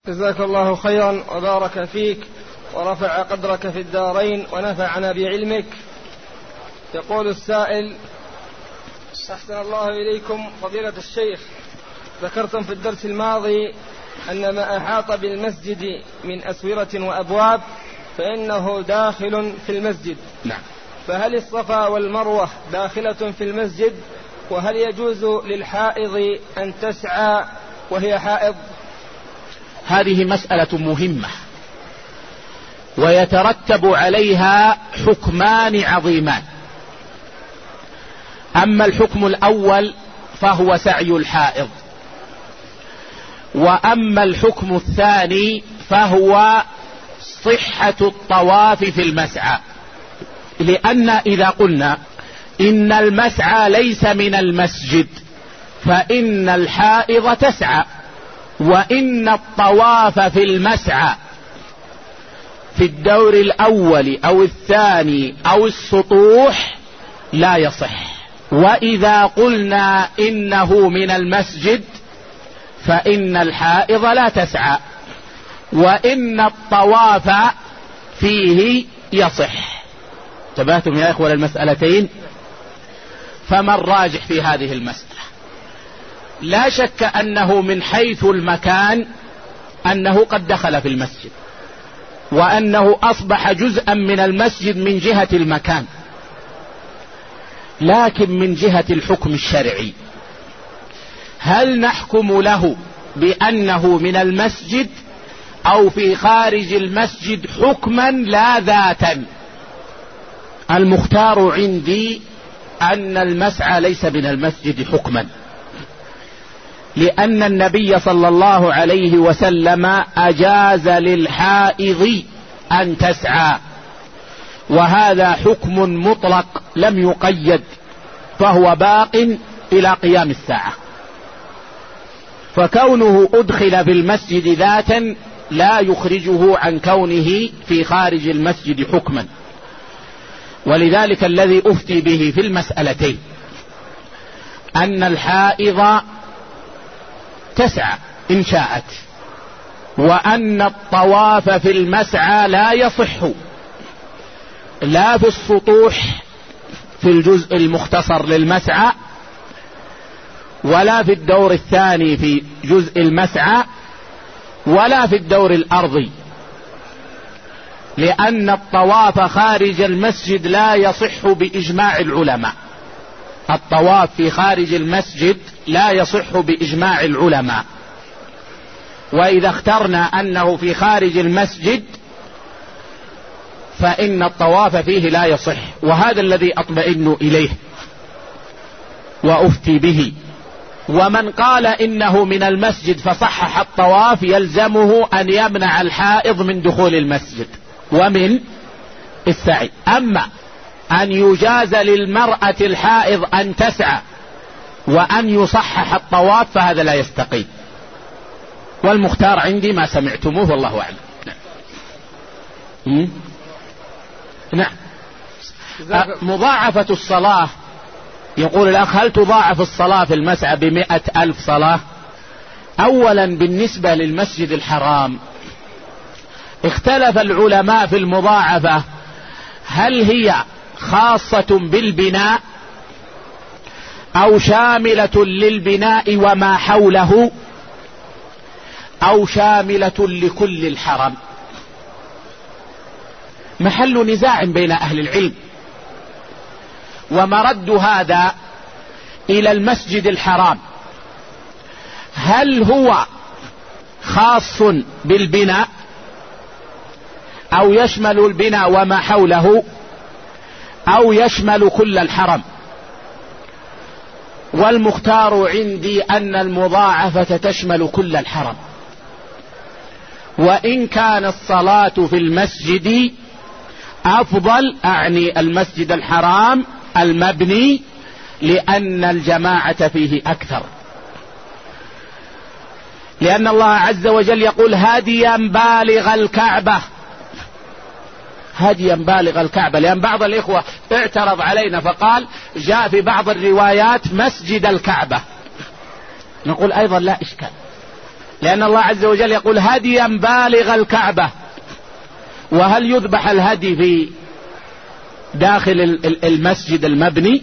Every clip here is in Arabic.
جزاك الله خيرا وبارك فيك ورفع قدرك في الدارين ونفعنا بعلمك. يقول السائل: أحسن الله إليكم فضيلة الشيخ، ذكرتم في الدرس الماضي أن ما أحاط بالمسجد من أسورة وأبواب فإنه داخل في المسجد. نعم. فهل الصفا والمروة داخلة في المسجد؟ وهل يجوز للحائض أن تسعى وهي حائض؟ هذه مسألة مهمة ويترتب عليها حكمان عظيمان. أما الحكم الأول فهو سعي الحائض، وأما الحكم الثاني فهو صحة الطواف في المسعى. لأن إذا قلنا إن المسعى ليس من المسجد فإن الحائض تسعى، وإن الطواف في المسعى في الدور الأول أو الثاني أو السطوح لا يصح. وإذا قلنا إنه من المسجد فإن الحائض لا تسعى، وإن الطواف فيه يصح. انتبهتم يا إخوة المسألتين؟ فما الراجح في هذه المسألة؟ لا شك أنه من حيث المكان أنه قد دخل في المسجد، وأنه أصبح جزءا من المسجد من جهة المكان، لكن من جهة الحكم الشرعي هل نحكم له بأنه من المسجد أو في خارج المسجد حكما لا ذاتا؟ المختار عندي أن المسعى ليس من المسجد حكما، لأن النبي صلى الله عليه وسلم أجاز للحائض أن تسعى، وهذا حكم مطلق لم يقيد، فهو باق إلى قيام الساعة. فكونه أدخل في المسجد ذاتا لا يخرجه عن كونه في خارج المسجد حكما. ولذلك الذي أفتي به في المسألتين أن الحائض تسعى إن شاءت، وأن الطواف في المسعى لا يصح لا في السطوح في الجزء المختصر للمسعى، ولا في الدور الثاني في جزء المسعى، ولا في الدور الأرضي، لأن الطواف خارج المسجد لا يصح بإجماع العلماء. الطواف في خارج المسجد لا يصح بإجماع العلماء، وإذا اخترنا أنه في خارج المسجد فإن الطواف فيه لا يصح، وهذا الذي أطمئن إليه وأفتي به. ومن قال إنه من المسجد فصحح الطواف يلزمه أن يمنع الحائض من دخول المسجد ومن السعي. أما أن يجاز للمرأة الحائض أن تسعى وأن يصحح الطواف فهذا لا يستقيم، والمختار عندي ما سمعتموه والله أعلم. نعم. مضاعفة الصلاة، يقول الأخ: هل تضاعف الصلاة في المسعى ب100,000 صلاة؟ أولا بالنسبة للمسجد الحرام اختلف العلماء في المضاعفة، هل هي خاصة بالبناء أو شاملة للبناء وما حوله أو شاملة لكل الحرم؟ محل نزاع بين أهل العلم، ومرد هذا إلى المسجد الحرام، هل هو خاص بالبناء أو يشمل البناء وما حوله أو يشمل كل الحرم؟ والمختار عندي أن المضاعفة تشمل كل الحرم، وإن كان الصلاة في المسجد أفضل، أعني المسجد الحرام المبني، لأن الجماعة فيه أكثر، لأن الله عز وجل يقول: هديا بالغ الكعبة، هديا بالغ الكعبة. لأن بعض الإخوة اعترض علينا فقال جاء في بعض الروايات مسجد الكعبة، نقول أيضا لا إشكال، لأن الله عز وجل يقول هديا بالغ الكعبة. وهل يذبح الهدي في داخل المسجد المبني؟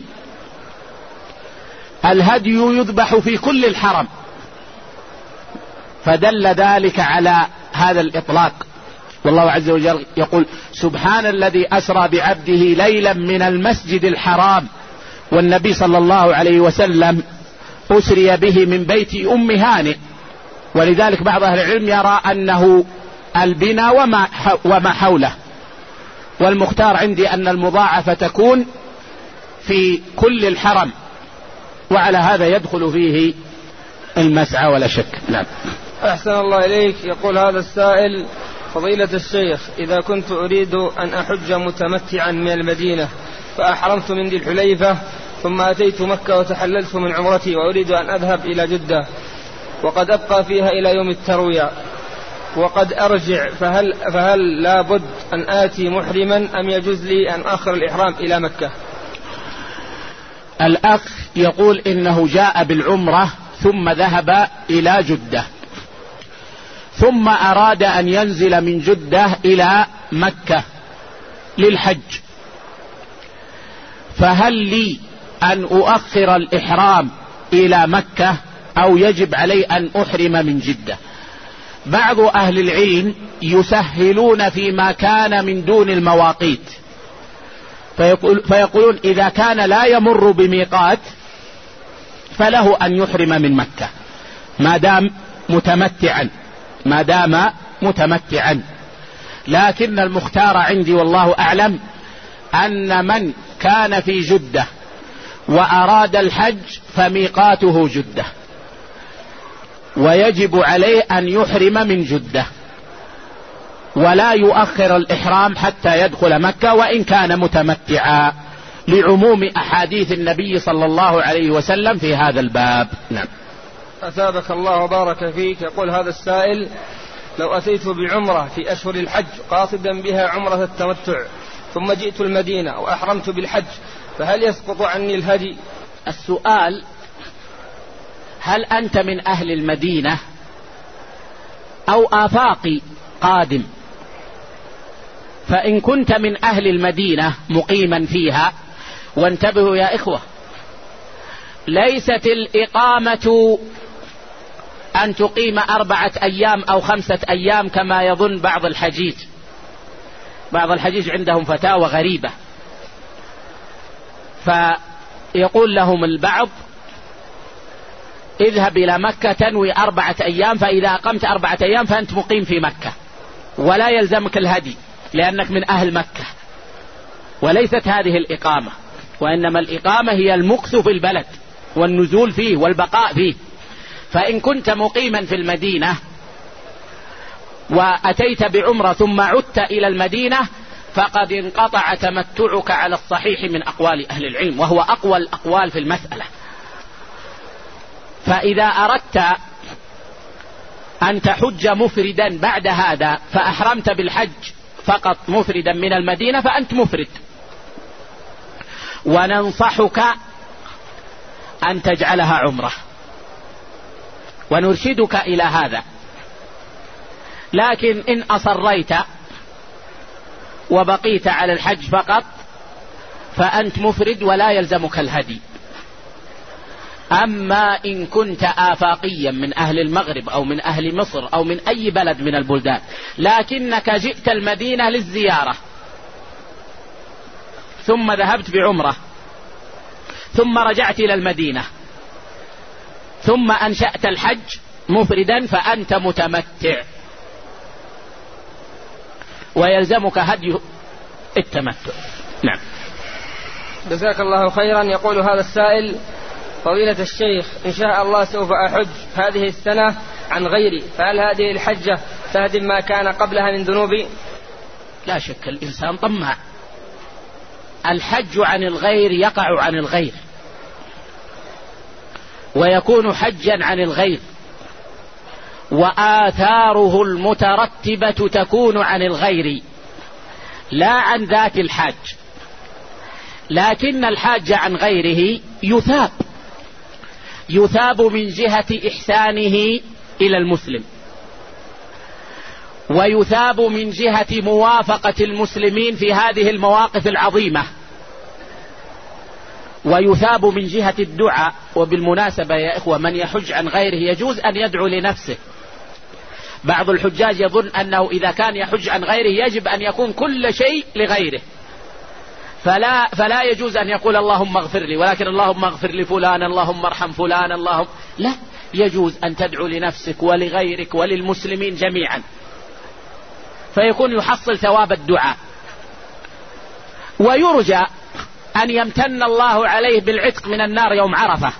الهدي يذبح في كل الحرم، فدل ذلك على هذا الإطلاق. والله عز وجل يقول سبحان الذي أسرى بعبده ليلا من المسجد الحرام، والنبي صلى الله عليه وسلم أسري به من بيت أم هانئ. ولذلك بعض أهل العلم يرى أنه البنا وما حوله، والمختار عندي أن المضاعفة تكون في كل الحرم، وعلى هذا يدخل فيه المسعى ولا شك. نعم. أحسن الله إليك. يقول هذا السائل فضيلة الشيخ إذا كنت أريد أن أحج متمتعا من المدينة فأحرمت من ذي الحليفة ثم أتيت مكة وتحللت من عمرتي وأريد أن أذهب إلى جدة وقد أبقى فيها إلى يوم التروية وقد أرجع، فهل لا بد أن آتي محرما أم يجوز لي أن أخر الإحرام إلى مكة؟ الأخ يقول إنه جاء بالعمرة ثم ذهب إلى جدة ثم أراد أن ينزل من جدة إلى مكة للحج، فهل لي أن أؤخر الإحرام إلى مكة أو يجب علي أن أحرم من جدة؟ بعض أهل العلم يسهلون فيما كان من دون المواقيت، فيقولون إذا كان لا يمر بميقات فله أن يحرم من مكة ما دام متمتعا. لكن المختار عندي والله أعلم أن من كان في جدة وأراد الحج فميقاته جدة، ويجب عليه أن يحرم من جدة ولا يؤخر الإحرام حتى يدخل مكة وإن كان متمتعا، لعموم أحاديث النبي صلى الله عليه وسلم في هذا الباب. نعم. أثابك الله وبارك فيك. يقول هذا السائل لو أتيت بعمرة في أشهر الحج قاصدا بها عمرة التمتع ثم جئت المدينة وأحرمت بالحج فهل يسقط عني الهدي؟ السؤال هل أنت من أهل المدينة أو آفاقي قادم؟ فإن كنت من أهل المدينة مقيما فيها، وانتبهوا يا إخوة، ليست الإقامة أن تقيم 4 أيام أو 5 أيام كما يظن بعض الحجيج. بعض الحجيج عندهم فتاوى غريبة، فيقول لهم البعض اذهب إلى مكة تنوي 4 أيام، فإذا أقمت 4 أيام فأنت مقيم في مكة ولا يلزمك الهدي لأنك من أهل مكة. وليست هذه الإقامة، وإنما الإقامة هي المكث في البلد والنزول فيه والبقاء فيه. فإن كنت مقيما في المدينة وأتيت بعمرة ثم عدت إلى المدينة فقد انقطع تمتعك على الصحيح من أقوال أهل العلم، وهو أقوى الأقوال في المسألة. فإذا أردت أن تحج مفردا بعد هذا فأحرمت بالحج فقط مفردا من المدينة فأنت مفرد، وننصحك أن تجعلها عمرة ونرشدك إلى هذا. لكن إن أصريت وبقيت على الحج فقط فأنت مفرد ولا يلزمك الهدي. أما إن كنت آفاقيا من أهل المغرب أو من أهل مصر أو من أي بلد من البلدان لكنك جئت المدينة للزيارة ثم ذهبت بعمرة ثم رجعت إلى المدينة ثم أنشأت الحج مفردا فأنت متمتع ويلزمك هدي التمتع. نعم. جزاك الله خيرا. يقول هذا السائل فضيلة الشيخ إن شاء الله سوف أحج هذه السنة عن غيري، فهل هذه الحجة تهدم ما كان قبلها من ذنوبي؟ لا شك الإنسان طماع، الحج عن الغير يقع عن الغير ويكون حجا عن الغير، وآثاره المترتبة تكون عن الغير لا عن ذات الحاج. لكن الحاج عن غيره يثاب من جهة إحسانه إلى المسلم، ويثاب من جهة موافقة المسلمين في هذه المواقف العظيمة، ويثاب من جهة الدعاء. وبالمناسبة يا إخوة، من يحج عن غيره يجوز أن يدعو لنفسه. بعض الحجاج يظن أنه إذا كان يحج عن غيره يجب أن يكون كل شيء لغيره، فلا يجوز أن يقول اللهم اغفر لي، ولكن اللهم اغفر لفلان، اللهم ارحم فلان، لا، يجوز أن تدعو لنفسك ولغيرك وللمسلمين جميعا، فيكون يحصل ثواب الدعاء. ويرجى أن يمتن الله عليه بالعتق من النار يوم عرفة،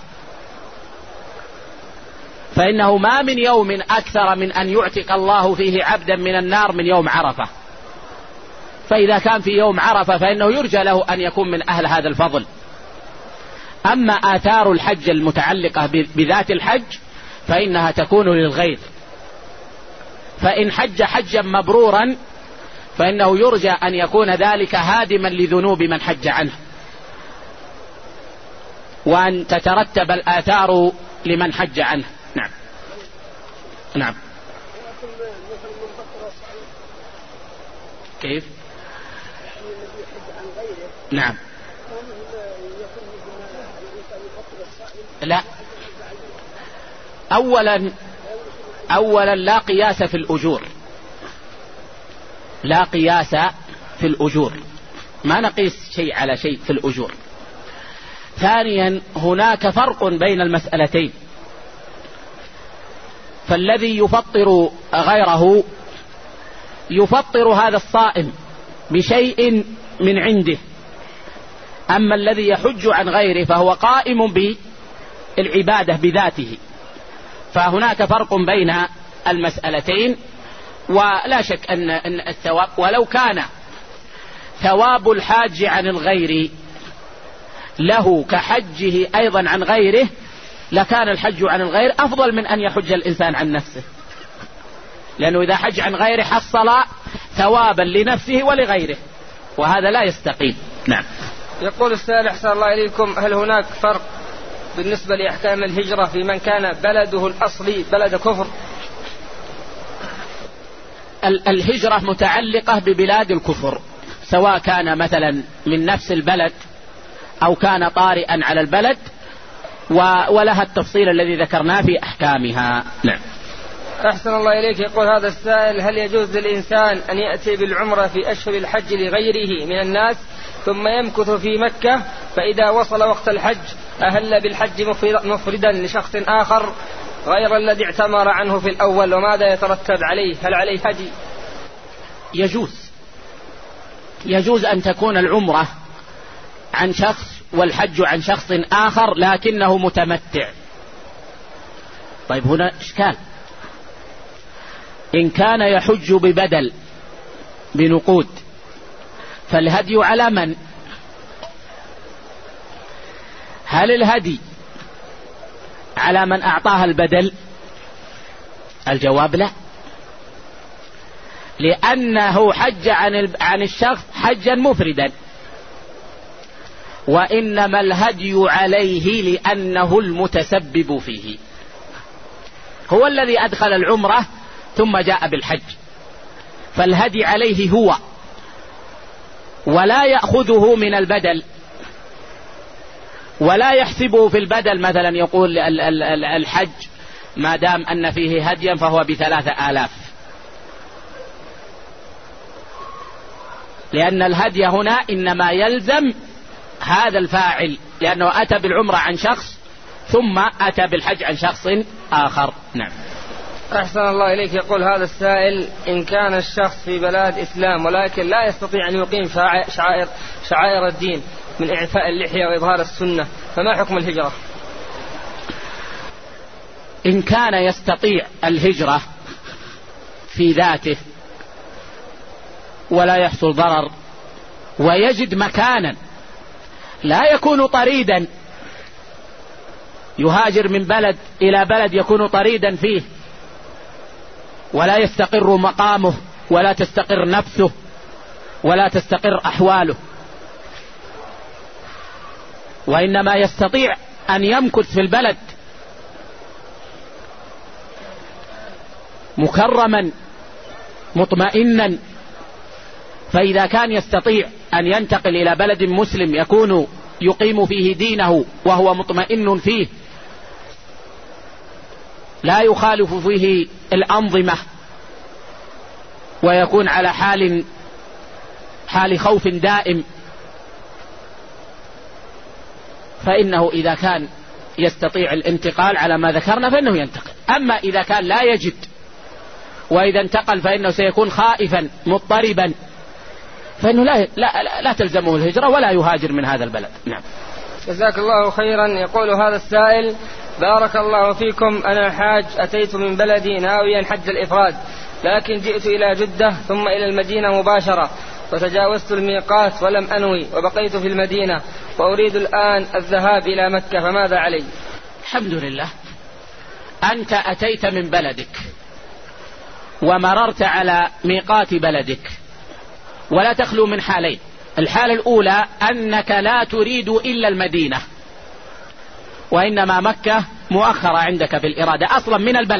فإنه ما من يوم أكثر من أن يعتق الله فيه عبدا من النار من يوم عرفة. فإذا كان في يوم عرفة فإنه يرجى له أن يكون من أهل هذا الفضل. أما آثار الحج المتعلقة بذات الحج فإنها تكون للغير، فإن حج حجا مبرورا فإنه يرجى أن يكون ذلك هادما لذنوب من حج عنه، وأن تترتب الآثار لمن حج عنه. نعم نعم. كيف؟ نعم. لا، أولا لا قياس في الأجور، لا قياس في الأجور، ما نقيس شيء على شيء في الأجور. ثانيا هناك فرق بين المسألتين، فالذي يفطر غيره يفطر هذا الصائم بشيء من عنده، أما الذي يحج عن غيره فهو قائم بالعبادة بذاته. فهناك فرق بين المسألتين، ولا شك أن الثواب، ولو كان ثواب الحاج عن الغير له كحجه أيضا عن غيره لكان الحج عن الغير أفضل من أن يحج الإنسان عن نفسه، لأنه إذا حج عن غيره حصل ثوابا لنفسه ولغيره، وهذا لا يستقيم. نعم. يقول السائل أحسن الله إليكم: هل هناك فرق بالنسبة لأحكام الهجرة في من كان بلده الأصلي بلد كفر؟ الهجرة متعلقة ببلاد الكفر، سواء كان مثلا من نفس البلد أو كان طارئا على البلد، ولها التفصيل الذي ذكرناه في أحكامها. نعم. أحسن الله إليك. يقول هذا السائل: هل يجوز للإنسان أن يأتي بالعمرة في أشهر الحج لغيره من الناس ثم يمكث في مكة، فإذا وصل وقت الحج أهل بالحج مفردا لشخص آخر غير الذي اعتمر عنه في الأول، وماذا يترتب عليه؟ هل عليه هدي؟ يجوز أن تكون العمرة عن شخص والحج عن شخص آخر لكنه متمتع. طيب هنا إشكال، إن كان يحج ببدل بنقود فالهدي على من؟ هل الهدي على من أعطاها البدل؟ الجواب لا، لأنه حج عن الشخص حجا مفردا، وإنما الهدي عليه لأنه المتسبب فيه، هو الذي أدخل العمرة ثم جاء بالحج، فالهدي عليه هو، ولا يأخذه من البدل، ولا يحسبه في البدل. مثلا يقول الحج ما دام أن فيه هديا فهو ب3,000، لأن الهدي هنا إنما يلزم هذا الفاعل، لأنه أتى بالعمرة عن شخص ثم أتى بالحج عن شخص آخر. نعم. أحسن الله إليك. يقول هذا السائل: إن كان الشخص في بلاد إسلام ولكن لا يستطيع أن يقيم شعائر الدين من إعفاء اللحية وإظهار السنة، فما حكم الهجرة؟ إن كان يستطيع الهجرة في ذاته ولا يحصل ضرر ويجد مكانا لا يكون طريدا، يهاجر من بلد إلى بلد يكون طريدا فيه ولا يستقر مقامه ولا تستقر نفسه ولا تستقر أحواله، وإنما يستطيع أن يمكث في البلد مكرما مطمئنا. فإذا كان يستطيع أن ينتقل إلى بلد مسلم يكون يقيم فيه دينه وهو مطمئن فيه لا يخالف فيه الأنظمة ويكون على حال خوف دائم، فإنه إذا كان يستطيع الانتقال على ما ذكرنا فإنه ينتقل. أما إذا كان لا يجد وإذا انتقل فإنه سيكون خائفا مضطربا فإنه لا تلزمه الهجرة ولا يهاجر من هذا البلد. نعم. جزاك الله خيرا. يقول هذا السائل: بارك الله فيكم، أنا حاج أتيت من بلدي ناويا حج الإفراد، لكن جئت إلى جدة ثم إلى المدينة مباشرة وتجاوزت الميقات ولم أنوي وبقيت في المدينة وأريد الآن الذهاب إلى مكة، فماذا علي؟ الحمد لله، أنت أتيت من بلدك ومررت على ميقات بلدك ولا تخلو من حالين. الحالة الأولى أنك لا تريد إلا المدينة وإنما مكة مؤخرة عندك في الإرادة أصلا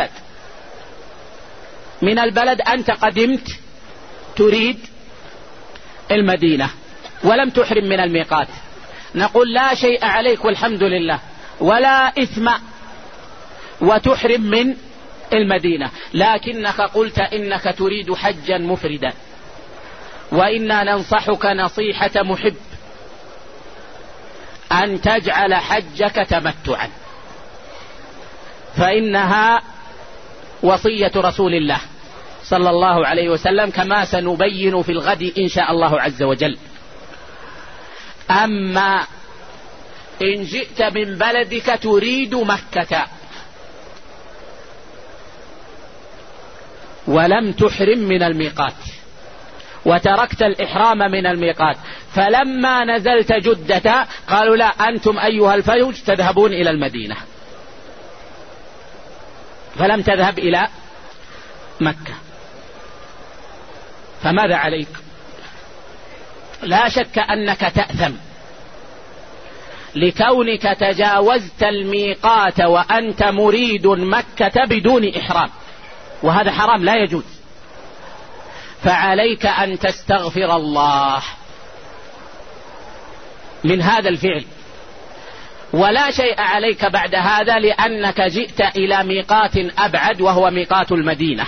من البلد أنت قدمت تريد المدينة ولم تحرم من الميقات، نقول لا شيء عليك والحمد لله ولا إثم وتحرم من المدينة، لكنك قلت إنك تريد حجا مفردا، وإنا ننصحك نصيحة محب أن تجعل حجك تمتعا، فإنها وصية رسول الله صلى الله عليه وسلم كما سنبين في الغد إن شاء الله عز وجل. أما إن جئت من بلدك تريد مكة ولم تحرم من الميقات وتركت الإحرام من الميقات، فلما نزلت جدة قالوا لا، أنتم أيها الفوج تذهبون إلى المدينة، فلم تذهب إلى مكة، فماذا عليك؟ لا شك أنك تأثم لكونك تجاوزت الميقات وأنت مريد مكة بدون إحرام، وهذا حرام لا يجوز، فعليك أن تستغفر الله من هذا الفعل، ولا شيء عليك بعد هذا لأنك جئت إلى ميقات أبعد وهو ميقات المدينة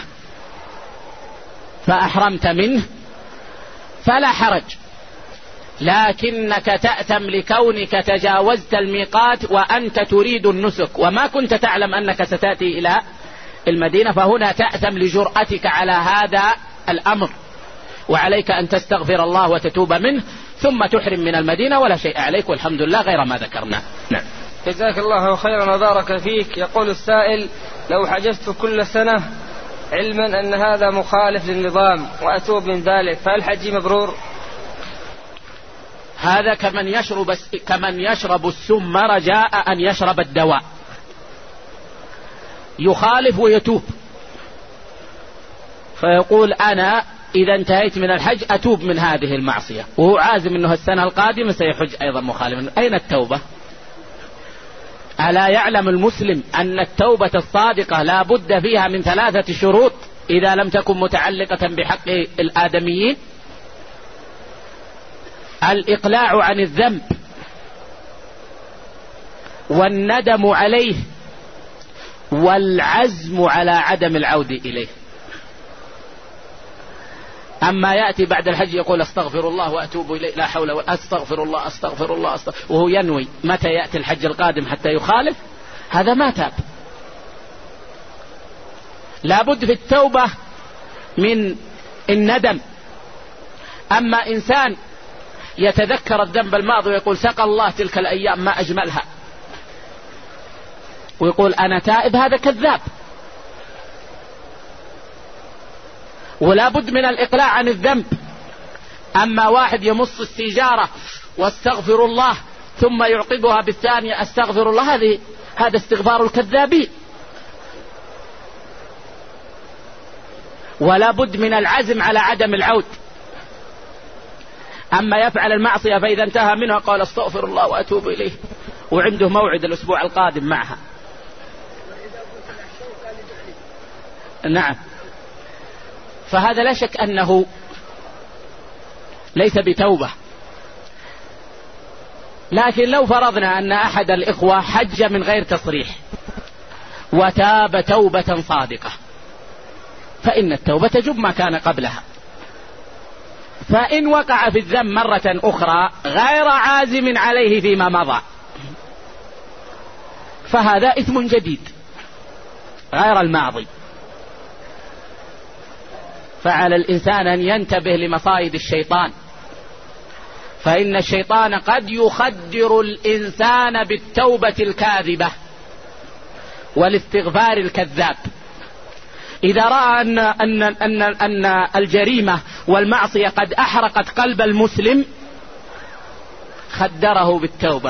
فأحرمت منه فلا حرج، لكنك تأثم لكونك تجاوزت الميقات وأنت تريد النسك وما كنت تعلم أنك ستأتي إلى المدينة، فهنا تأثم لجرأتك على هذا الأمر، وعليك أن تستغفر الله وتتوب منه ثم تحرم من المدينة ولا شيء عليك والحمد لله غير ما ذكرنا. نعم. جزاك الله خيرا وبارك فيك. يقول السائل: لو حجزت كل سنة علما أن هذا مخالف للنظام وأتوب من ذلك، فهل حجي مبرور؟ هذا كمن يشرب السم رجاء أن يشرب الدواء، يخالف ويتوب، فيقول أنا إذا انتهيت من الحج أتوب من هذه المعصية، وهو عازم أنه السنة القادمة سيحج أيضا مخالفا. أين التوبة؟ ألا يعلم المسلم أن التوبة الصادقة لا بد فيها من 3 شروط إذا لم تكن متعلقة بحق الآدميين؟ الإقلاع عن الذنب والندم عليه والعزم على عدم العودة إليه. أما يأتي بعد الحج يقول استغفر الله وأتوب إليه، لا حول ولا أستغفر الله أستغفر الله وهو ينوي متى يأتي الحج القادم حتى يخالف، هذا ما تاب. لابد في التوبة من الندم. أما إنسان يتذكر الذنب الماضي ويقول سقى الله تلك الأيام ما أجملها ويقول أنا تائب، هذا كذاب. ولا بد من الإقلاع عن الذنب. أما واحد يمص السيجارة واستغفر الله ثم يعقبها بالثانية استغفر الله، هذا استغفار الكذابين. ولا بد من العزم على عدم العود. أما يفعل المعصية فإذا انتهى منها قال استغفر الله وأتوب إليه وعنده موعد الأسبوع القادم معها. نعم. فهذا لا شك أنه ليس بتوبة. لكن لو فرضنا أن أحد الإخوة حج من غير تصريح وتاب توبة صادقة فإن التوبة تجب ما كان قبلها. فإن وقع في الذنب مرة أخرى غير عازم عليه فيما مضى فهذا إثم جديد غير الماضي. فعلى الإنسان أن ينتبه لمصائد الشيطان، فإن الشيطان قد يخدر الإنسان بالتوبة الكاذبة والاستغفار الكذاب. إذا رأى أن الجريمة والمعصية قد أحرقت قلب المسلم خدره بالتوبة،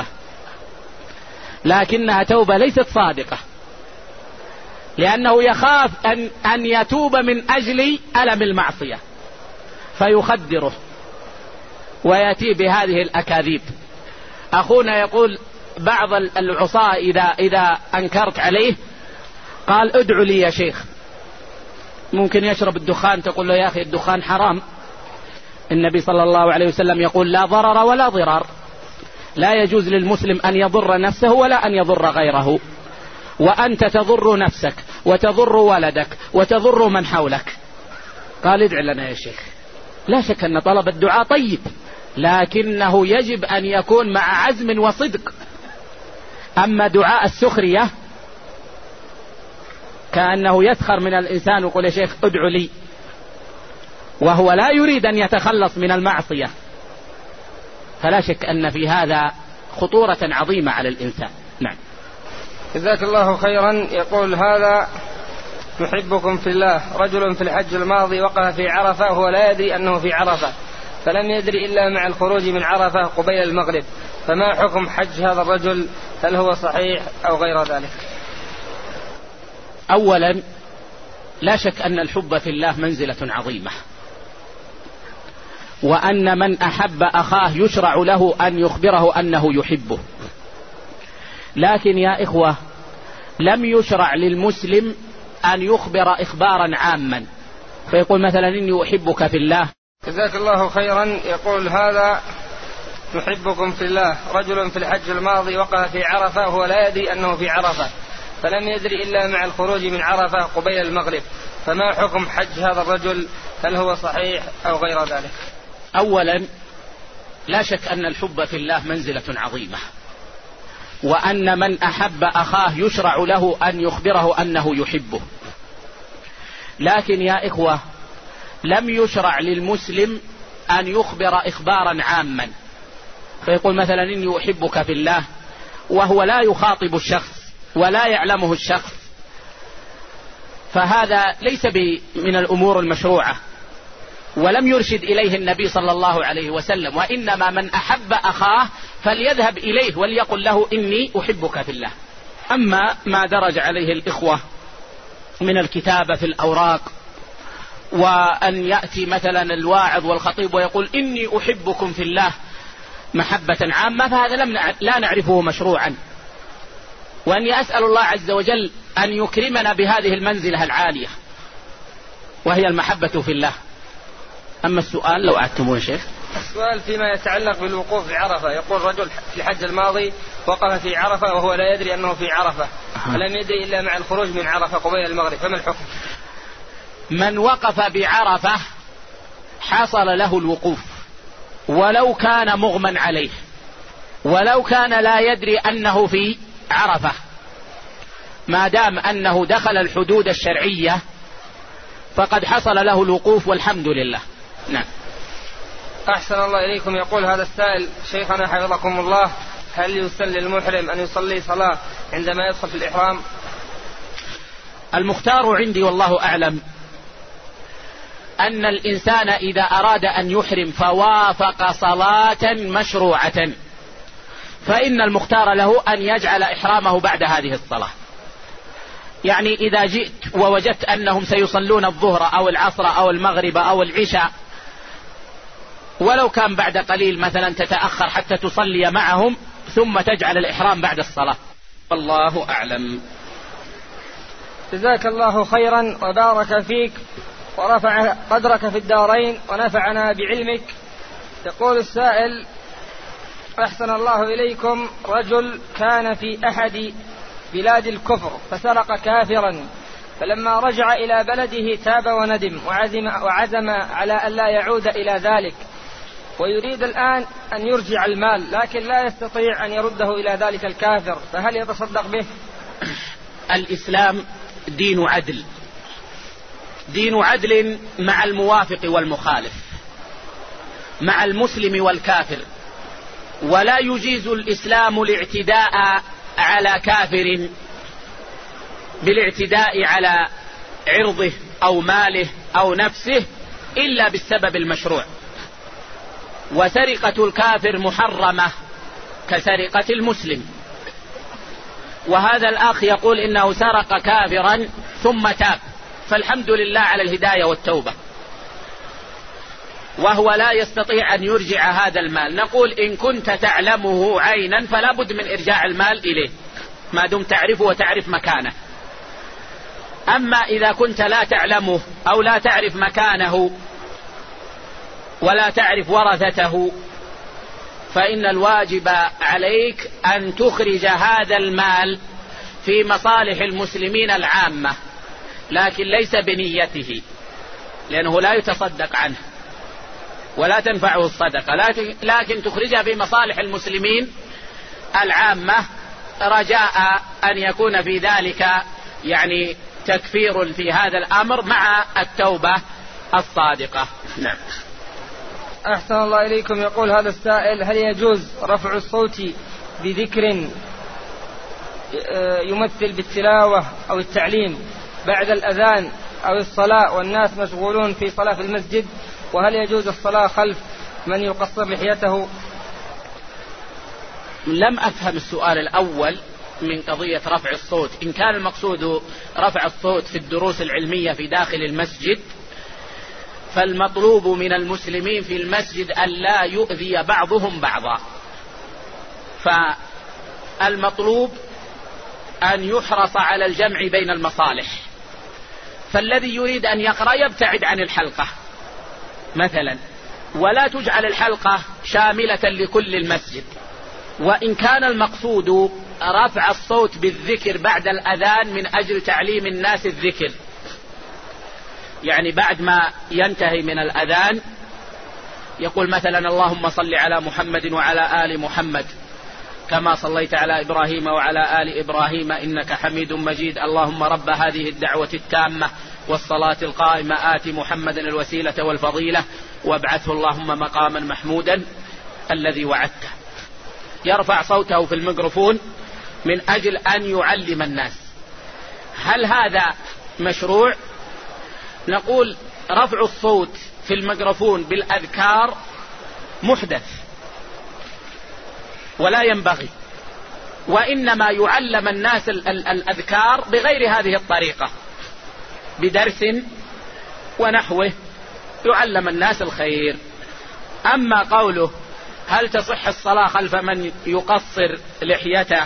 لكنها توبة ليست صادقة، لأنه يخاف أن يتوب من أجل ألم المعصية فيخدره ويأتي بهذه الأكاذيب. أخونا يقول بعض العصاة إذا أنكرت عليه قال ادعو لي يا شيخ. ممكن يشرب الدخان، تقول له يا أخي الدخان حرام، النبي صلى الله عليه وسلم يقول لا ضرر ولا ضرار، لا يجوز للمسلم أن يضر نفسه ولا أن يضر غيره، وأنت تضر نفسك وتضر ولدك وتضر من حولك. قال ادع لنا يا شيخ. لا شك أن طلب الدعاء طيب، لكنه يجب أن يكون مع عزم وصدق. أما دعاء السخرية كأنه يسخر من الإنسان ويقول يا شيخ ادعو لي وهو لا يريد أن يتخلص من المعصية، فلا شك أن في هذا خطورة عظيمة على الإنسان. نعم. جزاك الله خيرا. يقول هذا يحبكم في الله، رجل في الحج الماضي وقف في عرفة وهو لا يدري أنه في عرفة، فلم يدري إلا مع الخروج من عرفة قبيل المغرب، فما حكم حج هذا الرجل؟ هل هو صحيح أو غير ذلك؟ أولا لا شك أن الحب في الله منزلة عظيمة، وأن من أحب أخاه يشرع له أن يخبره أنه يحبه. لكن يا إخوة لم يشرع للمسلم أن يخبر إخبارا عاما فيقول مثلا إني أحبك في الله. جزاك الله خيرا. يقول هذا يحبكم في الله، رجل في الحج الماضي وقف في عرفة وهو لا يدري أنه في عرفة، فلم يدري إلا مع الخروج من عرفة قبيل المغرب، فما حكم حج هذا الرجل؟ هل هو صحيح أو غير ذلك؟ أولا لا شك أن الحب في الله منزلة عظيمة، وأن من أحب أخاه يشرع له أن يخبره أنه يحبه. لكن يا إخوة لم يشرع للمسلم أن يخبر إخبارا عاما فيقول مثلا إني أحبك في الله وهو لا يخاطب الشخص ولا يعلمه الشخص، فهذا ليس من الأمور المشروعة، ولم يرشد إليه النبي صلى الله عليه وسلم. وإنما من أحب أخاه فليذهب إليه وليقل له إني أحبك في الله. أما ما درج عليه الإخوة من الكتابة في الأوراق، وأن يأتي مثلا الواعظ والخطيب ويقول إني أحبكم في الله محبة عامة، فهذا لا نعرفه مشروعا. وأني أسأل الله عز وجل أن يكرمنا بهذه المنزلة العالية وهي المحبة في الله. أما السؤال لو أعدتموه شيخ. السؤال فيما يتعلق بالوقوف في عرفة. يقول رجل في الحج الماضي وقف في عرفة وهو لا يدري أنه في عرفة، فلم يدري إلا مع الخروج من عرفة قبيل المغرب، فما الحكم؟ من وقف بعرفة حصل له الوقوف ولو كان مغمى عليه، ولو كان لا يدري أنه في عرفة، ما دام أنه دخل الحدود الشرعية فقد حصل له الوقوف والحمد لله. نعم. أحسن الله إليكم. يقول هذا السائل شيخنا حفظكم الله، هل يسن للمحرم أن يصلي صلاة عندما يدخل في الإحرام؟ المختار عندي والله أعلم أن الإنسان إذا أراد أن يحرم فوافق صلاة مشروعة فإن المختار له أن يجعل إحرامه بعد هذه الصلاة. يعني إذا جئت ووجدت أنهم سيصلون الظهر أو العصر أو المغرب أو العشاء، ولو كان بعد قليل مثلا تتأخر حتى تصلي معهم ثم تجعل الإحرام بعد الصلاة، والله أعلم. جزاك الله خيرا وبارك فيك. ورفع قدرك في الدارين ونفعنا بعلمك. يقول السائل: أحسن الله إليكم، رجل كان في أحد بلاد الكفر فسرق كافرا، فلما رجع إلى بلده تاب وندم وعزم على أن لا يعود إلى ذلك، ويريد الآن أن يرجع المال لكن لا يستطيع أن يرده إلى ذلك الكافر، فهل يتصدق به؟ الإسلام دين عدل، دين عدل مع الموافق والمخالف، مع المسلم والكافر، ولا يجيز الإسلام الاعتداء على كافر بالاعتداء على عرضه أو ماله أو نفسه إلا بالسبب المشروع. وسرقة الكافر محرمة كسرقة المسلم. وهذا الأخ يقول إنه سرق كافرا ثم تاب، فالحمد لله على الهداية والتوبة، وهو لا يستطيع أن يرجع هذا المال. نقول إن كنت تعلمه عينا فلا بد من إرجاع المال إليه ما دمت تعرفه وتعرف مكانه. أما إذا كنت لا تعلمه أو لا تعرف مكانه ولا تعرف ورثته، فإن الواجب عليك أن تخرج هذا المال في مصالح المسلمين العامة، لكن ليس بنيته، لأنه لا يتصدق عنه ولا تنفعه الصدقة، لكن تخرجها في مصالح المسلمين العامة، رجاء أن يكون في ذلك يعني تكفير في هذا الأمر مع التوبة الصادقة. نعم. أحسن الله إليكم. يقول هذا السائل: هل يجوز رفع الصوت بذكر يمثل بالتلاوة أو التعليم بعد الأذان أو الصلاة والناس مشغولون في صلاة في المسجد؟ وهل يجوز الصلاة خلف من يقصر لحيته؟ لم أفهم السؤال الأول من قضية رفع الصوت. إن كان المقصود رفع الصوت في الدروس العلمية في داخل المسجد، فالمطلوب من المسلمين في المسجد أن لا يؤذي بعضهم بعضا، فالمطلوب أن يحرص على الجمع بين المصالح. فالذي يريد أن يقرأ يبتعد عن الحلقة مثلا، ولا تجعل الحلقة شاملة لكل المسجد. وإن كان المقصود رفع الصوت بالذكر بعد الأذان من أجل تعليم الناس الذكر، يعني بعد ما ينتهي من الأذان يقول مثلا: اللهم صل على محمد وعلى آل محمد كما صليت على إبراهيم وعلى آل إبراهيم إنك حميد مجيد، اللهم رب هذه الدعوة التامة والصلاة القائمة آت محمدا الوسيلة والفضيلة وابعثه اللهم مقاما محمودا الذي وعدته. يرفع صوته في الميكروفون من أجل أن يعلم الناس. هل هذا مشروع؟ نقول رفع الصوت في الميكروفون بالأذكار محدث ولا ينبغي، وإنما يعلم الناس الأذكار بغير هذه الطريقة، بدرس ونحوه يعلم الناس الخير. أما قوله هل تصح الصلاة خلف من يقصر لحيته،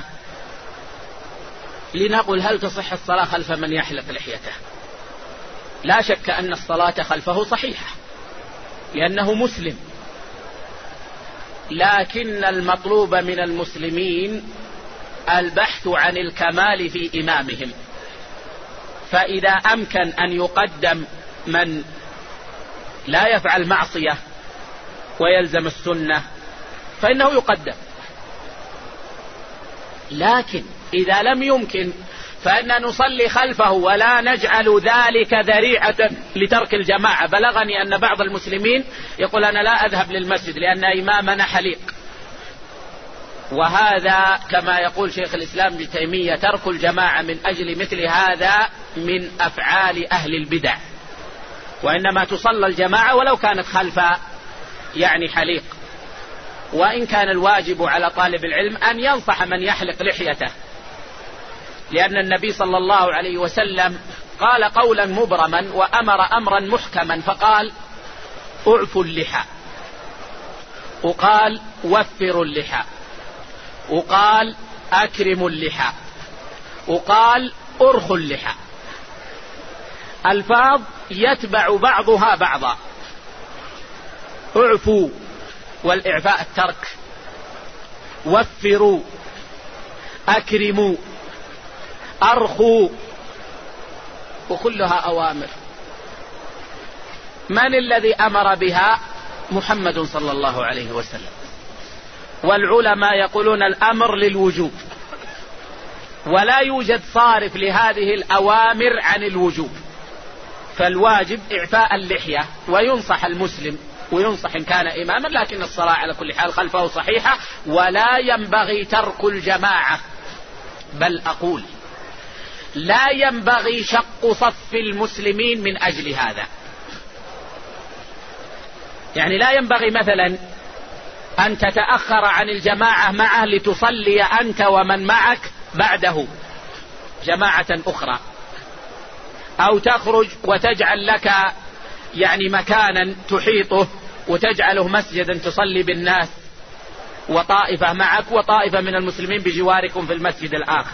لنقول هل تصح الصلاة خلف من يحلق لحيته؟ لا شك أن الصلاة خلفه صحيحة لأنه مسلم، لكن المطلوب من المسلمين البحث عن الكمال في إمامهم. فإذا أمكن أن يقدم من لا يفعل معصية ويلزم السنة فإنه يقدم، لكن إذا لم يمكن فإن نصلي خلفه ولا نجعل ذلك ذريعة لترك الجماعة. بلغني أن بعض المسلمين يقول أنا لا أذهب للمسجد لأن إمامنا حليق، وهذا كما يقول شيخ الإسلام ابن تيمية ترك الجماعة من أجل مثل هذا من أفعال أهل البدع، وإنما تصلى الجماعة ولو كانت خلف يعني حليق. وإن كان الواجب على طالب العلم أن ينصح من يحلق لحيته، لأن النبي صلى الله عليه وسلم قال قولا مبرما وأمر أمرا محكما، فقال اعفوا اللحى، وقال وفروا اللحى، وقال أكرموا اللحى، وقال أرخوا اللحى. ألفاظ يتبع بعضها بعضا. اعفوا، والإعفاء الترك، وفروا، أكرموا، أرخوا، وكلها أوامر. من الذي أمر بها؟ محمد صلى الله عليه وسلم. والعلماء يقولون الأمر للوجوب، ولا يوجد صارف لهذه الأوامر عن الوجوب. فالواجب إعفاء اللحية، وينصح المسلم وينصح إن كان إماما، لكن الصلاة على كل حال خلفه صحيحة. ولا ينبغي ترك الجماعة، بل أقول لا ينبغي شق صف المسلمين من أجل هذا. يعني لا ينبغي مثلا أن تتأخر عن الجماعة معه لتصلي أنت ومن معك بعده جماعة أخرى، أو تخرج وتجعل لك يعني مكانا تحيطه وتجعله مسجدا تصلي بالناس، وطائفة معك وطائفة من المسلمين بجواركم في المسجد الآخر.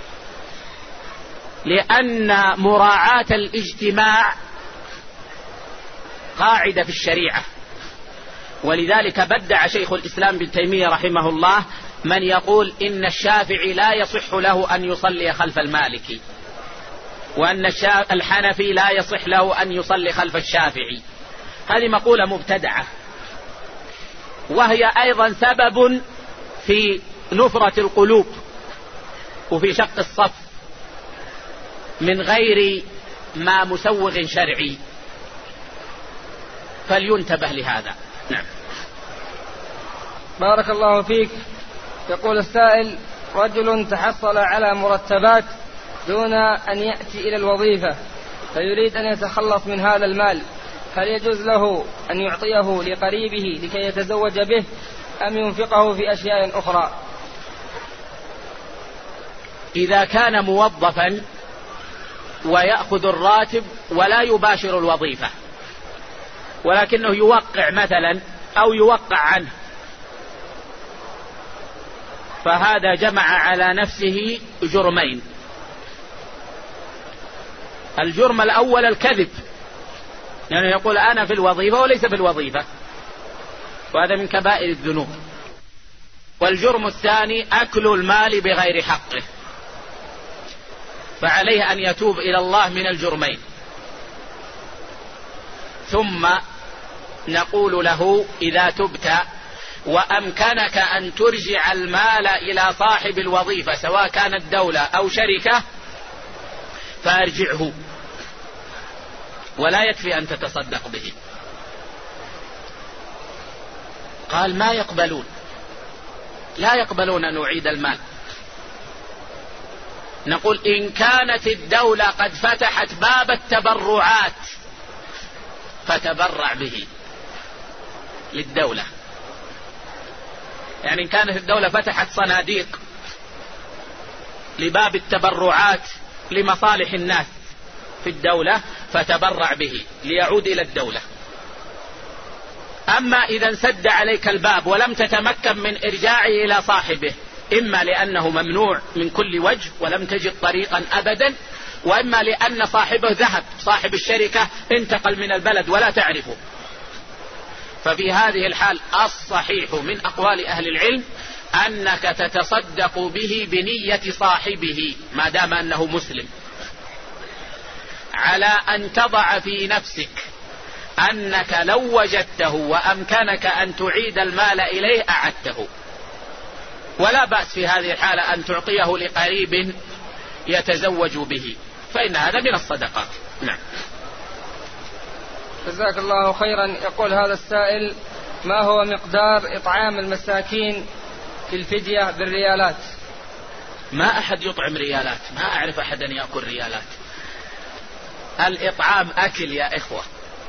لأن مراعاة الاجتماع قاعدة في الشريعة. ولذلك بدع شيخ الإسلام ابن تيمية رحمه الله من يقول إن الشافعي لا يصح له أن يصلي خلف المالكي، وأن الحنفي لا يصح له أن يصلي خلف الشافعي. هذه مقولة مبتدعة، وهي أيضا سبب في نفرة القلوب وفي شق الصف من غير ما مسوغ شرعي، فلينتبه لهذا. نعم. بارك الله فيك. يقول السائل: رجل تحصل على مرتبات دون أن يأتي إلى الوظيفة، فيريد أن يتخلص من هذا المال، هل يجوز له أن يعطيه لقريبه لكي يتزوج به، أم ينفقه في أشياء أخرى؟ إذا كان موظفا ويأخذ الراتب ولا يباشر الوظيفة، ولكنه يوقع مثلا أو يوقع عنه، فهذا جمع على نفسه جرمين. الجرم الأول الكذب، يعني يقول أنا في الوظيفة وليس في الوظيفة، وهذا من كبائر الذنوب. والجرم الثاني أكل المال بغير حقه، فعليه أن يتوب إلى الله من الجرمين. ثم نقول له: إذا تبت وأمكنك أن ترجع المال إلى صاحب الوظيفة سواء كانت دولة أو شركة فأرجعه، ولا يكفي أن تتصدق به. قال: ما يقبلون، لا يقبلون أن نعيد المال. نقول: إن كانت الدولة قد فتحت باب التبرعات فتبرع به للدولة. يعني إن كانت الدولة فتحت صناديق لباب التبرعات لمصالح الناس في الدولة فتبرع به ليعود إلى الدولة. أما إذا انسد عليك الباب ولم تتمكن من إرجاعه إلى صاحبه، إما لأنه ممنوع من كل وجه ولم تجد طريقا أبدا، وإما لأن صاحبه ذهب، صاحب الشركة انتقل من البلد ولا تعرفه، ففي هذه الحال الصحيح من أقوال أهل العلم أنك تتصدق به بنية صاحبه ما دام أنه مسلم، على أن تضع في نفسك أنك لو وجدته وأمكنك أن تعيد المال إليه أعدته. ولا بأس في هذه الحالة أن تعطيه لقريب يتزوج به، فإن هذا من الصدقات. نعم. جزاك الله خيرا. يقول هذا السائل: ما هو مقدار إطعام المساكين في الفدية بالريالات؟ ما أحد يطعم ريالات، ما أعرف أحدا يأكل ريالات. الإطعام أكل يا إخوة،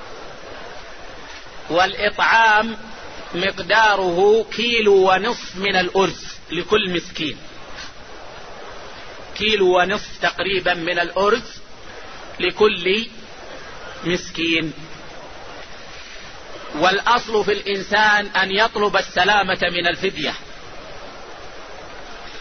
والإطعام مقداره 1.5 كيلو من الأرز لكل مسكين، 1.5 كيلو تقريبا من الأرز لكل مسكين. والأصل في الإنسان أن يطلب السلامة من الفدية،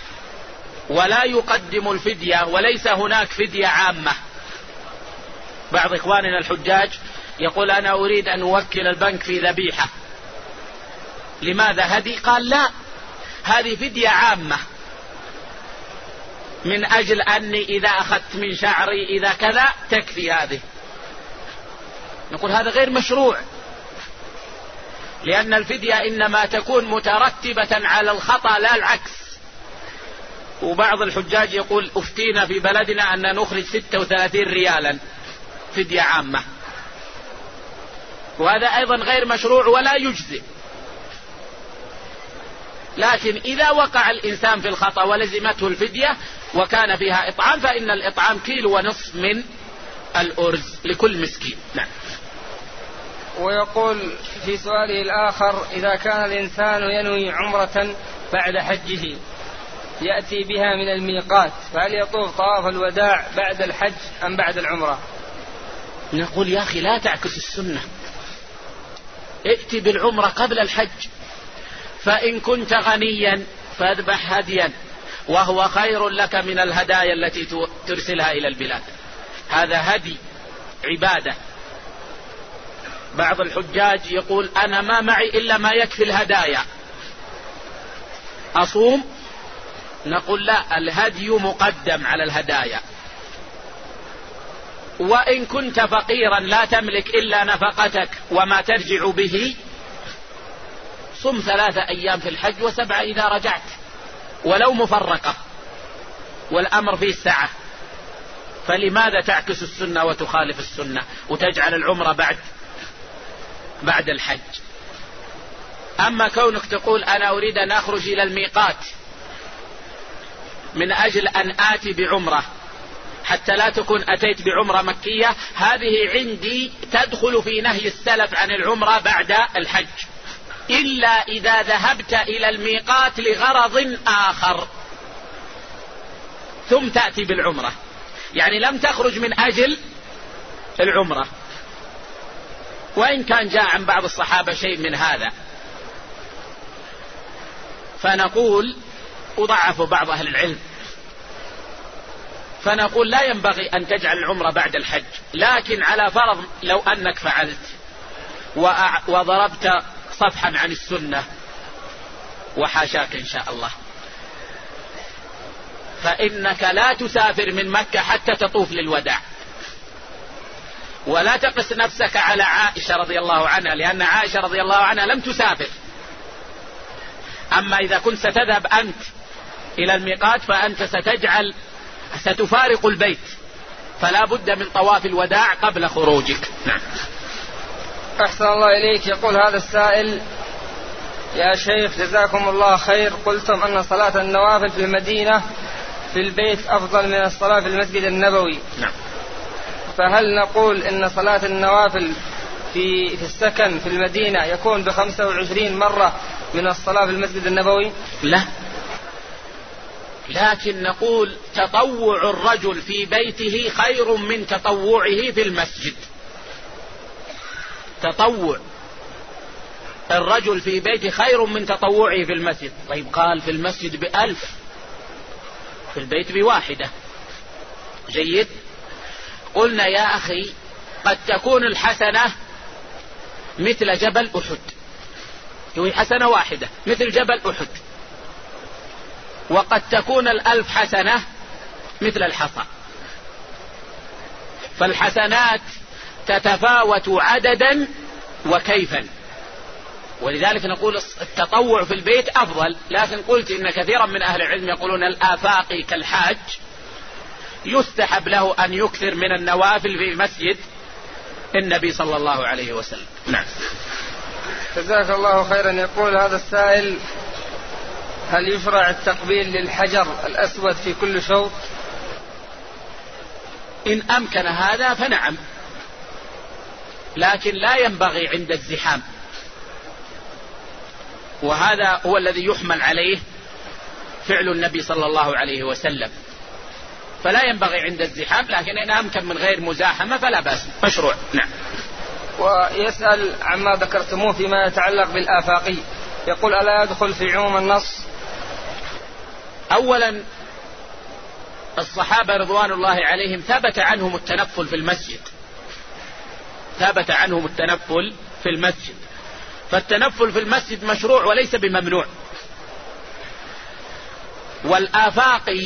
ولا يقدم الفدية، وليس هناك فدية عامة، بعض إخواننا الحجاج يقول أنا أريد أن أوكل البنك في ذبيحة، لماذا هدي؟ قال لا، هذه فدية عامة من أجل أني إذا أخذت من شعري إذا كذا تكفي هذه. نقول هذا غير مشروع، لأن الفدية إنما تكون مترتبة على الخطأ لا العكس. وبعض الحجاج يقول أفتينا في بلدنا أن نخرج 36 ريالا فدية عامة، وهذا أيضا غير مشروع ولا يجزئ. لكن إذا وقع الإنسان في الخطأ ولزمته الفدية وكان فيها إطعام، فإن الإطعام 1.5 كيلو من الأرز لكل مسكين. نعم. ويقول في سؤاله الآخر: إذا كان الإنسان ينوي عمرة بعد حجه يأتي بها من الميقات، فهل يطوف طواف الوداع بعد الحج أم بعد العمرة؟ نقول يا أخي لا تعكس السنة، ائتي بالعمرة قبل الحج، فإن كنت غنيا فاذبح هديا وهو خير لك من الهدايا التي ترسلها إلى البلاد. هذا هدي عبادة. بعض الحجاج يقول أنا ما معي إلا ما يكفي الهدايا، أصوم؟ نقول لا، الهدي مقدم على الهدايا. وإن كنت فقيرا لا تملك إلا نفقتك وما ترجع به، صم 3 أيام في الحج و7 إذا رجعت، ولو مفرقة، والأمر فيه السعة. فلماذا تعكس السنة وتخالف السنة وتجعل العمرة بعد الحج؟ أما كونك تقول أنا أريد أن أخرج إلى الميقات من أجل أن آتي بعمرة حتى لا تكون أتيت بعمرة مكية، هذه عندي تدخل في نهي السلف عن العمرة بعد الحج، إلا إذا ذهبت إلى الميقات لغرض آخر ثم تأتي بالعمرة، يعني لم تخرج من أجل العمرة. وإن كان جاء عن بعض الصحابة شيء من هذا، فنقول أضعف بعض أهل العلم، فنقول لا ينبغي أن تجعل العمرة بعد الحج. لكن على فرض لو أنك فعلت وضربت صفحا عن السنة، وحاشاك إن شاء الله، فإنك لا تسافر من مكة حتى تطوف للوداع، ولا تقس نفسك على عائشة رضي الله عنها، لأن عائشة رضي الله عنها لم تسافر. أما إذا كنت ستذهب أنت إلى الميقات فأنت ستفارق البيت، فلا بد من طواف الوداع قبل خروجك. نعم. أحسن الله إليك. يقول هذا السائل: يا شيخ جزاكم الله خير، قلتم أن صلاة النوافل في المدينة في البيت أفضل من الصلاة في المسجد النبوي. نعم. فهل نقول إن صلاة النوافل في السكن في المدينة يكون ب25 مرة من الصلاة في المسجد النبوي؟ لا، لكن نقول تطوع الرجل في بيته خير من تطوعه في المسجد. تطوع الرجل في بيته خير من تطوعه في المسجد. طيب قال في المسجد ب1000، في البيت ب1. جيد. قلنا يا أخي قد تكون الحسنة مثل جبل أحد، هي حسنة واحدة مثل جبل أحد، وقد تكون 1000 حسنة مثل الحصى. فالحسنات تتفاوت عددا وكيفا، ولذلك نقول التطوع في البيت أفضل. لكن قلت إن كثيرا من أهل العلم يقولون الآفاقي كالحاج يستحب له أن يكثر من النوافل في مسجد النبي صلى الله عليه وسلم. نعم. جزاك الله خيرا. يقول هذا السائل: هل يشرع التقبيل للحجر الأسود في كل شوط؟ إن أمكن هذا فنعم، لكن لا ينبغي عند الزحام، وهذا هو الذي يحمل عليه فعل النبي صلى الله عليه وسلم. فلا ينبغي عند الزحام، لكن إن أمكن من غير مزاحمة فلا بأس، مشروع. نعم. ويسأل عما ذكرتموه فيما يتعلق بالآفاقي، يقول: ألا يدخل في عموم النص؟ أولا الصحابة رضوان الله عليهم ثبت عنهم التنفل في المسجد، ثبت عنهم التنفل في المسجد. فالتنفل في المسجد مشروع وليس بممنوع. والآفاقي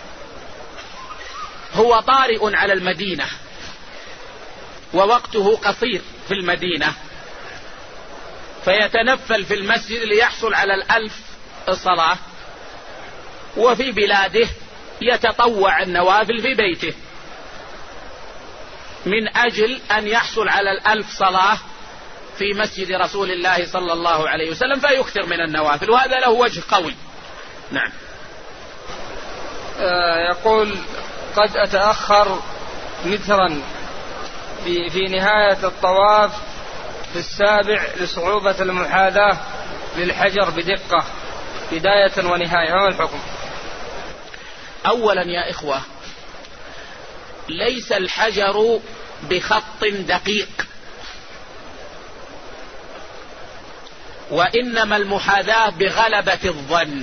هو طارئ على المدينة ووقته قصير في المدينة، فيتنفل في المسجد ليحصل على 1000 صلاة، وفي بلاده يتطوع النوافل في بيته من أجل أن يحصل على 1000 صلاة في مسجد رسول الله صلى الله عليه وسلم، فيكثر من النوافل، وهذا له وجه قوي. نعم. يقول: قد أتأخر مترا في نهاية الطواف في السابع لصعوبة المحاذاة للحجر بدقة بداية ونهاية، ما الحكم؟ أولا يا إخوة، ليس الحجر بخط دقيق، وإنما المحاذاة بغلبة الظن.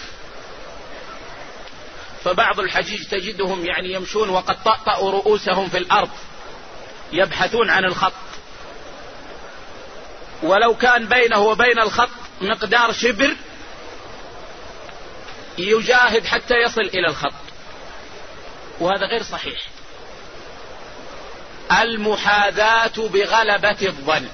فبعض الحجيج تجدهم يعني يمشون وقد طأطأوا رؤوسهم في الأرض يبحثون عن الخط، ولو كان بينه وبين الخط مقدار شبر يجاهد حتى يصل إلى الخط، وهذا غير صحيح. المحاذاة بغلبة الظن،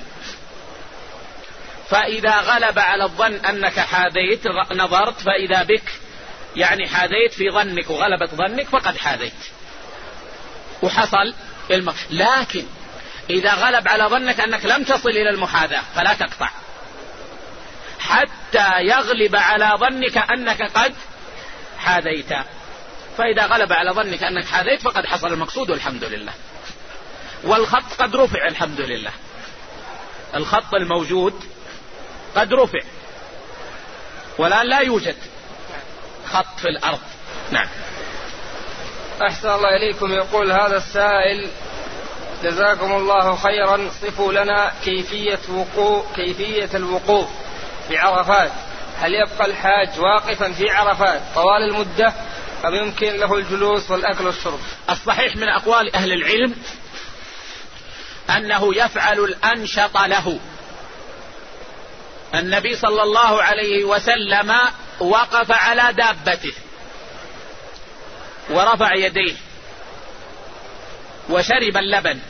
فإذا غلب على الظن أنك حاذيت نظرت، فإذا بك يعني حاذيت في ظنك وغلبت ظنك فقد حاذيت وحصل لكن إذا غلب على ظنك أنك لم تصل إلى المحاذاة فلا تقطع حتى يغلب على ظنك أنك قد حاذيت. فإذا غلب على ظنك أنك حاذيت فقد حصل المقصود والحمد لله. والخط قد رفع الحمد لله، الخط الموجود قد رفع، والآن لا يوجد خط في الأرض. نعم. أحسن الله إليكم. يقول هذا السائل: جزاكم الله خيرا، صفوا لنا كيفية الوقوف في عرفات. هل يبقى الحاج واقفا في عرفات طوال المدة أم يمكن له الجلوس والأكل والشرب؟ الصحيح من أقوال أهل العلم أنه يفعل الأنشط له. النبي صلى الله عليه وسلم وقف على دابته ورفع يديه وشرب اللبن،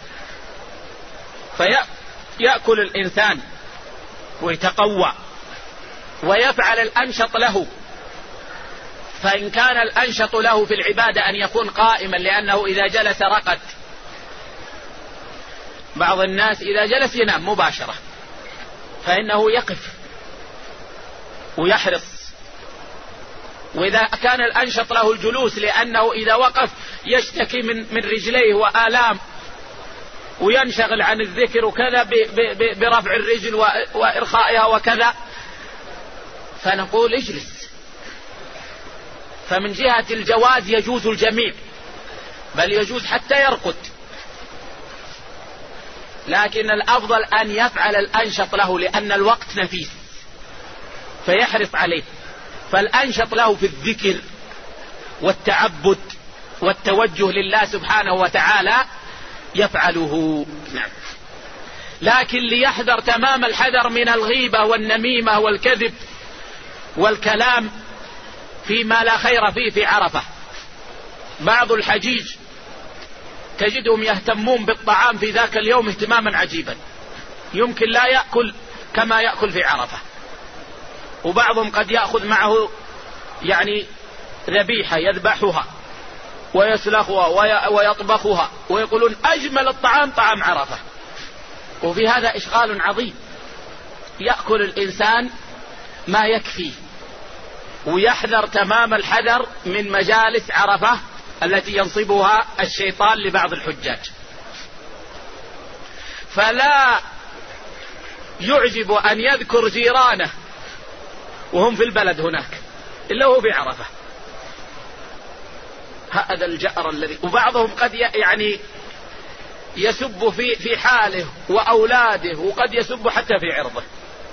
فيأكل الإنسان ويتقوى ويفعل الأنشط له. فإن كان الأنشط له في العبادة أن يكون قائما، لأنه إذا جلس رقد. بعض الناس إذا جلس ينام مباشرة، فإنه يقف ويحرص. وإذا كان الأنشط له الجلوس، لأنه إذا وقف يشتكي من رجليه وآلام وينشغل عن الذكر وكذا برفع الرجل وإرخائها وكذا، فنقول اجلس. فمن جهة الجواز يجوز الجميع، بل يجوز حتى يرقد، لكن الأفضل أن يفعل الأنشط له، لأن الوقت نفيس فيحرص عليه. فالأنشط له في الذكر والتعبد والتوجه لله سبحانه وتعالى يفعله. نعم. لكن ليحذر تمام الحذر من الغيبة والنميمة والكذب والكلام فيما لا خير فيه في عرفة. بعض الحجيج تجدهم يهتمون بالطعام في ذاك اليوم اهتماما عجيبا، يمكن لا يأكل كما يأكل في عرفة. وبعضهم قد يأخذ معه يعني ذبيحة يذبحها ويسلخها ويطبخها ويقولون أجمل الطعام طعام عرفة. وفي هذا إشغال عظيم. يأكل الإنسان ما يكفي، ويحذر تمام الحذر من مجالس عرفة التي ينصبها الشيطان لبعض الحجاج. فلا يعجب أن يذكر جيرانه وهم في البلد هناك إلا هو بعرفة. هذا الجأر الذي، وبعضهم قد يعني يسب في حاله وأولاده، وقد يسب حتى في عرضه،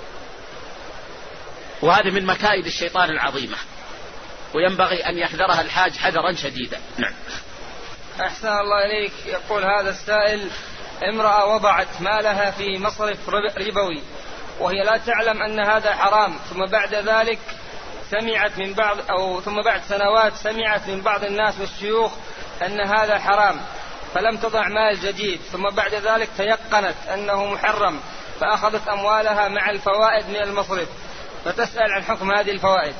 وهذا من مكائد الشيطان العظيمة، وينبغي أن يحذرها الحاج حذرا شديدا. نعم. أحسن الله إليك. يقول هذا السائل: امرأة وضعت مالها في مصرف ربوي وهي لا تعلم أن هذا حرام، ثم بعد ذلك سمعت من بعض ثم بعد سنوات سمعت من بعض الناس والشيوخ أن هذا حرام، فلم تضع مال جديد، ثم بعد ذلك تيقنت أنه محرم فأخذت أموالها مع الفوائد من المصرف، فتسأل عن حكم هذه الفوائد.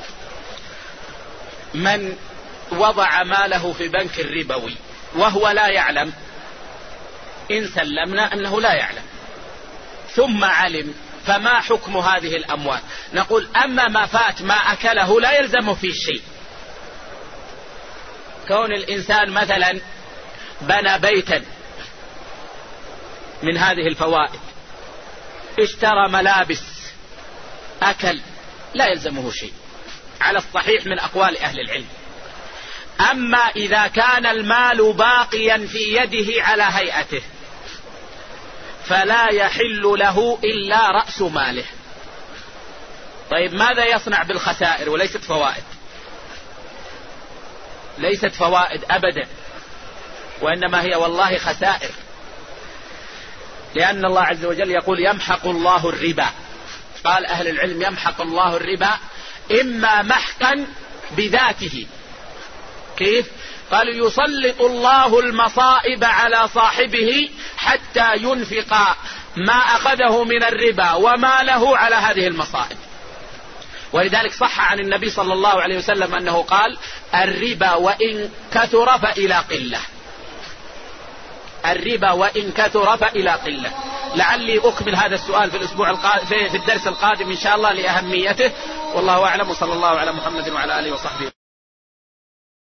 من وضع ماله في بنك ربوي وهو لا يعلم، إن سلمنا أنه لا يعلم ثم علم، فما حكم هذه الأموال؟ نقول أما ما فات ما أكله لا يلزم فيه شيء. كون الإنسان مثلا بنى بيتا من هذه الفوائد، اشترى ملابس، أكل، لا يلزمه شيء على الصحيح من أقوال أهل العلم. أما إذا كان المال باقيا في يده على هيئته فلا يحل له إلا رأس ماله. طيب ماذا يصنع بالخسائر؟ وليست فوائد، ليست فوائد أبدا، وإنما هي والله خسائر، لأن الله عز وجل يقول يمحق الله الربا. قال أهل العلم يمحق الله الربا إما محقا بذاته. كيف؟ قالوا يسلط الله المصائب على صاحبه حتى ينفق ما أخذه من الربا وما له على هذه المصائب. ولذلك صح عن النبي صلى الله عليه وسلم أنه قال الربا وإن كثر فإلى قلة، الربا وإن كثر فإلى قلة. لعلي أكمل هذا السؤال في الدرس القادم إن شاء الله لأهميته، والله أعلم، وصلى الله على محمد وعلى آله وصحبه.